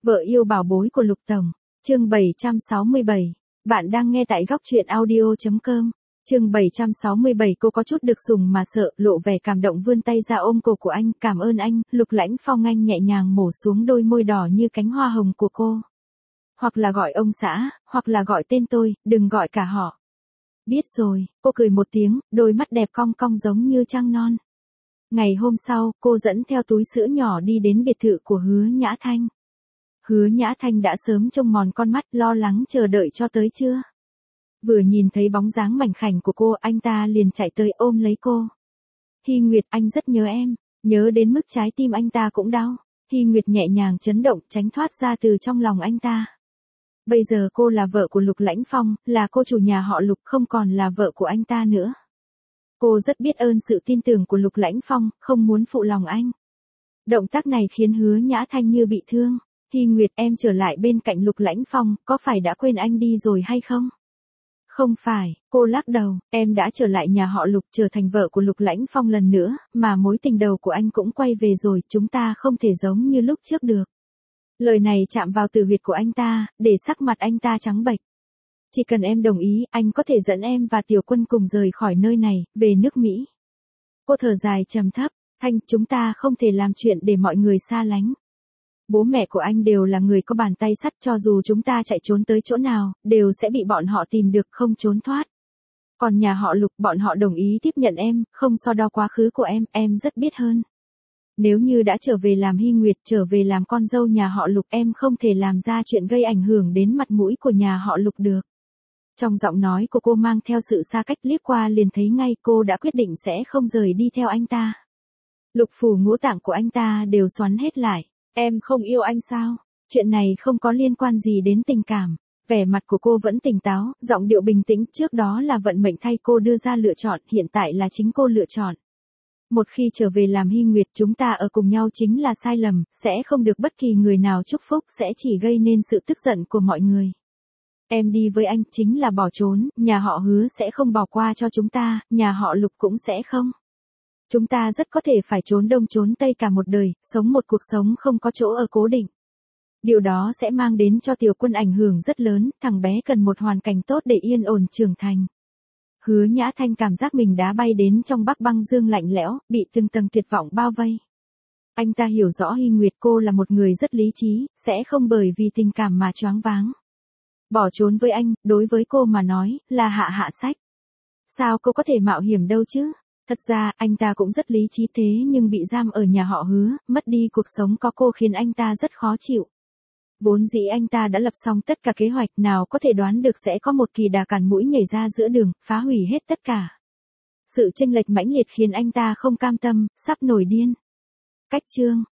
Vợ yêu bảo bối của Lục Tổng, chương 767. Bạn đang nghe tại góc truyện audio.com. Chương 767. Cô có chút được sủng mà sợ, lộ vẻ cảm động vươn tay ra ôm cổ của anh. Cảm ơn anh. Lục Lãnh Phong anh nhẹ nhàng mổ xuống đôi môi đỏ như cánh hoa hồng của cô. Hoặc là gọi ông xã, hoặc là gọi tên tôi, đừng gọi cả họ. Biết rồi, cô cười một tiếng, đôi mắt đẹp cong cong giống như trăng non. Ngày hôm sau, cô dẫn theo túi sữa nhỏ đi đến biệt thự của Hứa Nhã Thanh. Hứa Nhã Thanh đã sớm trông mòn con mắt, lo lắng chờ đợi cho tới trưa. Vừa nhìn thấy bóng dáng mảnh khảnh của cô, anh ta liền chạy tới ôm lấy cô. Hy Nguyệt, anh rất nhớ em, nhớ đến mức trái tim anh ta cũng đau. Hy Nguyệt nhẹ nhàng chấn động, tránh thoát ra từ trong lòng anh ta. Bây giờ cô là vợ của Lục Lãnh Phong, là cô chủ nhà họ Lục, không còn là vợ của anh ta nữa. Cô rất biết ơn sự tin tưởng của Lục Lãnh Phong, không muốn phụ lòng anh. Động tác này khiến Hứa Nhã Thanh như bị thương. Hy Nguyệt, em trở lại bên cạnh Lục Lãnh Phong, có phải đã quên anh đi rồi hay không? Không phải, cô lắc đầu, em đã trở lại nhà họ Lục, trở thành vợ của Lục Lãnh Phong lần nữa, mà mối tình đầu của anh cũng quay về rồi, chúng ta không thể giống như lúc trước được. Lời này chạm vào tử huyệt của anh ta, để sắc mặt anh ta trắng bệch. Chỉ cần em đồng ý, anh có thể dẫn em và Tiểu Quân cùng rời khỏi nơi này, về nước Mỹ. Cô thở dài trầm thấp, Thanh, chúng ta không thể làm chuyện để mọi người xa lánh. Bố mẹ của anh đều là người có bàn tay sắt, cho dù chúng ta chạy trốn tới chỗ nào, đều sẽ bị bọn họ tìm được, không trốn thoát. Còn nhà họ Lục, bọn họ đồng ý tiếp nhận em, không so đo quá khứ của em rất biết hơn. Nếu như đã trở về làm Hy Nguyệt, trở về làm con dâu nhà họ Lục, em không thể làm ra chuyện gây ảnh hưởng đến mặt mũi của nhà họ Lục được. Trong giọng nói của cô mang theo sự xa cách, liếc qua liền thấy ngay cô đã quyết định sẽ không rời đi theo anh ta. Lục phủ ngũ tạng của anh ta đều xoắn hết lại. Em không yêu anh sao? Chuyện này không có liên quan gì đến tình cảm. Vẻ mặt của cô vẫn tỉnh táo, giọng điệu bình tĩnh, trước đó là vận mệnh thay cô đưa ra lựa chọn, hiện tại là chính cô lựa chọn. Một khi trở về làm Hy Nguyệt, chúng ta ở cùng nhau chính là sai lầm, sẽ không được bất kỳ người nào chúc phúc, sẽ chỉ gây nên sự tức giận của mọi người. Em đi với anh chính là bỏ trốn, nhà họ Hứa sẽ không bỏ qua cho chúng ta, nhà họ Lục cũng sẽ không. Chúng ta rất có thể phải trốn đông trốn tây cả một đời, sống một cuộc sống không có chỗ ở cố định. Điều đó sẽ mang đến cho Tiểu Quân ảnh hưởng rất lớn, thằng bé cần một hoàn cảnh tốt để yên ổn trưởng thành. Hứa Nhã Thanh cảm giác mình đã bay đến trong Bắc băng dương lạnh lẽo, bị từng tầng tuyệt vọng bao vây. Anh ta hiểu rõ Hy Nguyệt, cô là một người rất lý trí, sẽ không bởi vì tình cảm mà choáng váng. Bỏ trốn với anh, đối với cô mà nói, là hạ sách. Sao cô có thể mạo hiểm đâu chứ? Thật ra, anh ta cũng rất lý trí, thế nhưng bị giam ở nhà họ Hứa, mất đi cuộc sống có cô khiến anh ta rất khó chịu. Vốn dĩ anh ta đã lập xong tất cả kế hoạch, nào có thể đoán được sẽ có một kỳ đà cản mũi nhảy ra giữa đường, phá hủy hết tất cả. Sự chênh lệch mãnh liệt khiến anh ta không cam tâm, sắp nổi điên. Cách chương